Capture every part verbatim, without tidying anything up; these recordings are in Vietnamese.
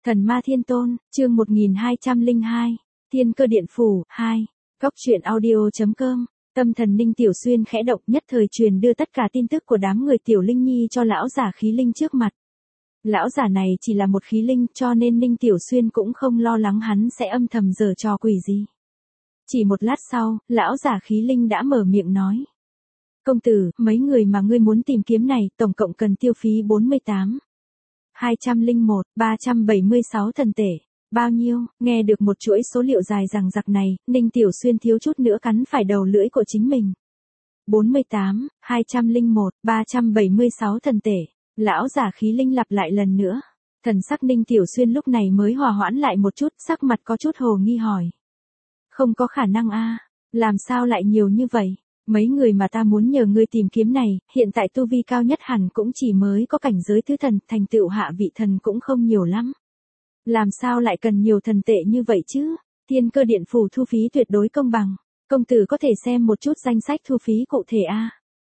Thần ma thiên tôn, chương một nghìn hai trăm lẻ hai, Thiên cơ điện phủ, hai, Cóc truyện audio.com, tâm thần Ninh Tiểu Xuyên khẽ động nhất thời truyền đưa tất cả tin tức của đám người Tiểu Linh Nhi cho lão giả khí linh trước mặt. Lão giả này chỉ là một khí linh cho nên Ninh Tiểu Xuyên cũng không lo lắng hắn sẽ âm thầm giở trò quỷ gì. Chỉ một lát sau, lão giả khí linh đã mở miệng nói. Công tử, mấy người mà ngươi muốn tìm kiếm này tổng cộng cần tiêu phí bốn mươi tám. hai trăm lẻ một, ba trăm bảy mươi sáu thần tể. Bao nhiêu? Nghe được một chuỗi số liệu dài dằng dặc này, Ninh Tiểu Xuyên thiếu chút nữa cắn phải đầu lưỡi của chính mình. bốn mươi tám, hai trăm lẻ một, ba trăm bảy mươi sáu thần tể. Lão giả khí linh lặp lại lần nữa. Thần sắc Ninh Tiểu Xuyên lúc này mới hòa hoãn lại một chút, sắc mặt có chút hồ nghi hỏi. Không có khả năng a, làm sao lại nhiều như vậy? Mấy người mà ta muốn nhờ ngươi tìm kiếm này, hiện tại tu vi cao nhất hẳn cũng chỉ mới có cảnh giới thứ thần, thành tựu hạ vị thần cũng không nhiều lắm. Làm sao lại cần nhiều thần tệ như vậy chứ? Thiên cơ điện phủ thu phí tuyệt đối công bằng. Công tử có thể xem một chút danh sách thu phí cụ thể a.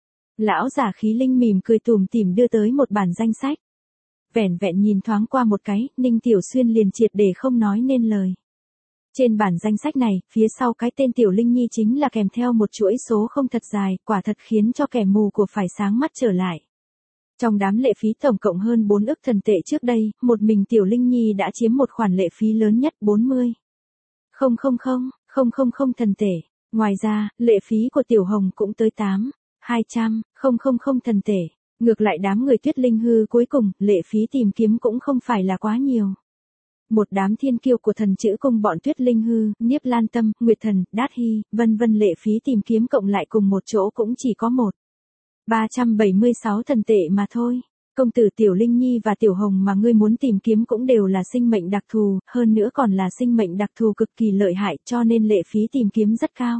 Lão giả khí linh mỉm cười tủm tỉm đưa tới một bản danh sách. Vẻn vẹn nhìn thoáng qua một cái, Ninh Tiểu Xuyên liền triệt để không nói nên lời. Trên bản danh sách này, phía sau cái tên Tiểu Linh Nhi chính là kèm theo một chuỗi số không thật dài, quả thật khiến cho kẻ mù của phải sáng mắt trở lại. Trong đám lệ phí tổng cộng hơn bốn ức thần tệ trước đây, một mình Tiểu Linh Nhi đã chiếm một khoản lệ phí lớn nhất bốn mươi. Không không không, không không không thần tệ. Ngoài ra, lệ phí của Tiểu Hồng cũng tới tám, hai trăm, không không không thần tệ. Ngược lại đám người Tuyết Linh hư cuối cùng, lệ phí tìm kiếm cũng không phải là quá nhiều. Một đám thiên kiêu của thần chữ cung bọn Tuyết Linh hư, Niếp Lan Tâm, Nguyệt Thần, Đát Hy, vân vân lệ phí tìm kiếm cộng lại cùng một chỗ cũng chỉ có một. ba trăm bảy mươi sáu thần tệ mà thôi. Công tử Tiểu Linh Nhi và Tiểu Hồng mà ngươi muốn tìm kiếm cũng đều là sinh mệnh đặc thù, hơn nữa còn là sinh mệnh đặc thù cực kỳ lợi hại cho nên lệ phí tìm kiếm rất cao.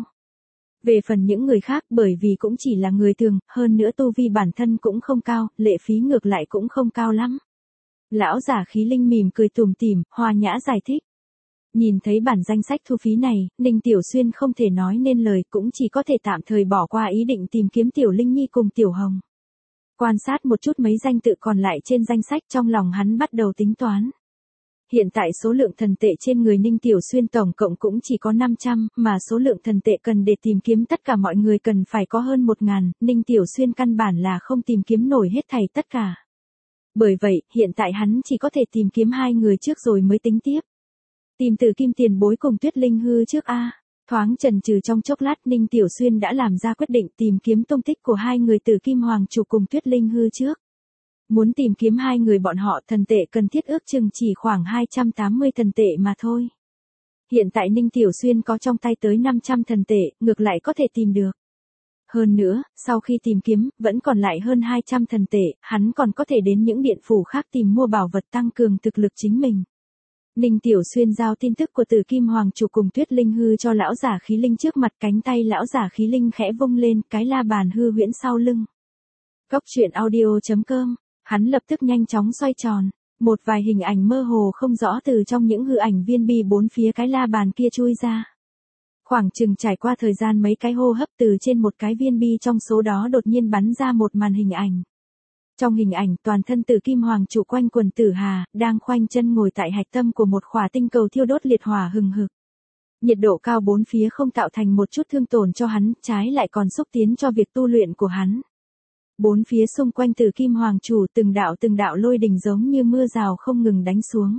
Về phần những người khác bởi vì cũng chỉ là người thường, hơn nữa tu vi bản thân cũng không cao, lệ phí ngược lại cũng không cao lắm. Lão giả khí linh mỉm cười tủm tỉm, hòa nhã giải thích. Nhìn thấy bản danh sách thu phí này, Ninh Tiểu Xuyên không thể nói nên lời cũng chỉ có thể tạm thời bỏ qua ý định tìm kiếm Tiểu Linh Nhi cùng Tiểu Hồng. Quan sát một chút mấy danh tự còn lại trên danh sách trong lòng hắn bắt đầu tính toán. Hiện tại số lượng thần tệ trên người Ninh Tiểu Xuyên tổng cộng cũng chỉ có năm trăm, mà số lượng thần tệ cần để tìm kiếm tất cả mọi người cần phải có hơn một ngàn, Ninh Tiểu Xuyên căn bản là không tìm kiếm nổi hết thảy tất cả. Bởi vậy, hiện tại hắn chỉ có thể tìm kiếm hai người trước rồi mới tính tiếp. Tìm Tử Kim tiền bối cùng Tuyết Linh hư trước a. Thoáng chần chừ trong chốc lát Ninh Tiểu Xuyên đã làm ra quyết định tìm kiếm tung tích của hai người Tử Kim Hoàng chủ cùng Tuyết Linh hư trước. Muốn tìm kiếm hai người bọn họ thần tệ cần thiết ước chừng chỉ khoảng hai trăm tám mươi thần tệ mà thôi. Hiện tại Ninh Tiểu Xuyên có trong tay tới năm trăm thần tệ, ngược lại có thể tìm được. Hơn nữa, sau khi tìm kiếm, vẫn còn lại hơn hai trăm thần tệ, hắn còn có thể đến những điện phủ khác tìm mua bảo vật tăng cường thực lực chính mình. Ninh Tiểu Xuyên giao tin tức của Tử Kim Hoàng chủ cùng Tuyết Linh hư cho lão giả khí linh trước mặt, cánh tay lão giả khí linh khẽ vung lên, cái la bàn hư huyễn sau lưng. Cóc truyện audio.com, hắn lập tức nhanh chóng xoay tròn, một vài hình ảnh mơ hồ không rõ từ trong những hư ảnh viên bi bốn phía cái la bàn kia chui ra. Khoảng chừng trải qua thời gian mấy cái hô hấp từ trên một cái viên bi trong số đó đột nhiên bắn ra một màn hình ảnh. Trong hình ảnh toàn thân Tử Kim Hoàng chủ quanh quần tử hà, đang khoanh chân ngồi tại hạch tâm của một khỏa tinh cầu thiêu đốt liệt hỏa hừng hực. Nhiệt độ cao bốn phía không tạo thành một chút thương tổn cho hắn, trái lại còn xúc tiến cho việc tu luyện của hắn. Bốn phía xung quanh Tử Kim Hoàng chủ từng đạo từng đạo lôi đình giống như mưa rào không ngừng đánh xuống.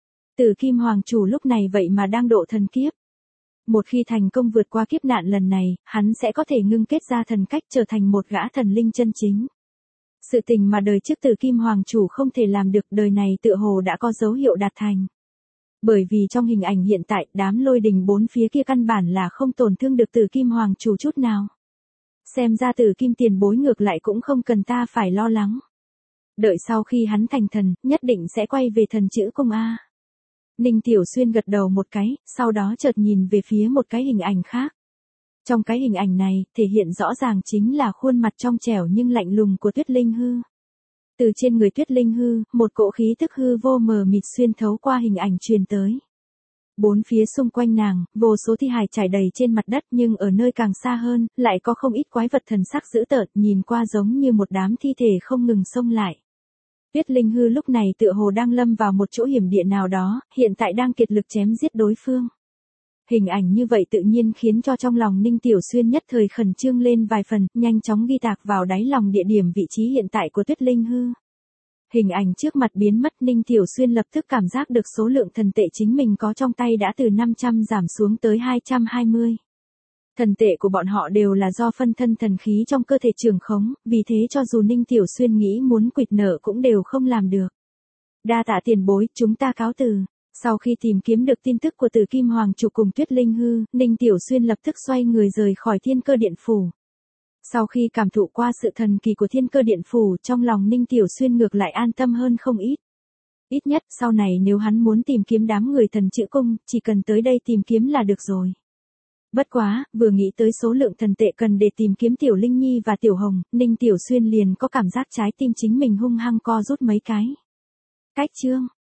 Tử Kim Hoàng chủ lúc này vậy mà đang độ thần kiếp. Một khi thành công vượt qua kiếp nạn lần này, hắn sẽ có thể ngưng kết ra thần cách trở thành một gã thần linh chân chính. Sự tình mà đời trước Tử Kim Hoàng chủ không thể làm được đời này tựa hồ đã có dấu hiệu đạt thành. Bởi vì trong hình ảnh hiện tại đám lôi đình bốn phía kia căn bản là không tổn thương được Tử Kim Hoàng chủ chút nào. Xem ra Tử Kim tiền bối ngược lại cũng không cần ta phải lo lắng. Đợi sau khi hắn thành thần, nhất định sẽ quay về thần chữ cung A. Ninh Tiểu Xuyên gật đầu một cái, sau đó chợt nhìn về phía một cái hình ảnh khác. Trong cái hình ảnh này, thể hiện rõ ràng chính là khuôn mặt trong trẻo nhưng lạnh lùng của Tuyết Linh hư. Từ trên người Tuyết Linh hư, một cỗ khí tức hư vô mờ mịt xuyên thấu qua hình ảnh truyền tới. Bốn phía xung quanh nàng, vô số thi hài trải đầy trên mặt đất nhưng ở nơi càng xa hơn, lại có không ít quái vật thần sắc dữ tợn nhìn qua giống như một đám thi thể không ngừng xông lại. Tuyết Linh Hư lúc này tựa hồ đang lâm vào một chỗ hiểm địa nào đó, hiện tại đang kiệt lực chém giết đối phương. Hình ảnh như vậy tự nhiên khiến cho trong lòng Ninh Tiểu Xuyên nhất thời khẩn trương lên vài phần, nhanh chóng ghi tạc vào đáy lòng địa điểm vị trí hiện tại của Tuyết Linh Hư. Hình ảnh trước mặt biến mất, Ninh Tiểu Xuyên lập tức cảm giác được số lượng thần tệ chính mình có trong tay đã từ năm trăm giảm xuống tới hai trăm hai mươi. Thần tệ của bọn họ đều là do phân thân thần khí trong cơ thể trường khống, vì thế cho dù Ninh Tiểu Xuyên nghĩ muốn quỵt nợ cũng đều không làm được. Đa tạ tiền bối, chúng ta cáo từ. Sau khi tìm kiếm được tin tức của Tử Kim Hoàng chủ cùng Tuyết Linh Hư, Ninh Tiểu Xuyên lập tức xoay người rời khỏi Thiên Cơ Điện Phủ. Sau khi cảm thụ qua sự thần kỳ của Thiên Cơ Điện Phủ, trong lòng Ninh Tiểu Xuyên ngược lại an tâm hơn không ít. Ít nhất sau này nếu hắn muốn tìm kiếm đám người thần chữ cung, chỉ cần tới đây tìm kiếm là được rồi. Bất quá, vừa nghĩ tới số lượng thần tệ cần để tìm kiếm Tiểu Linh Nhi và Tiểu Hồng, Ninh Tiểu Xuyên liền có cảm giác trái tim chính mình hung hăng co rút mấy cái. Cách chương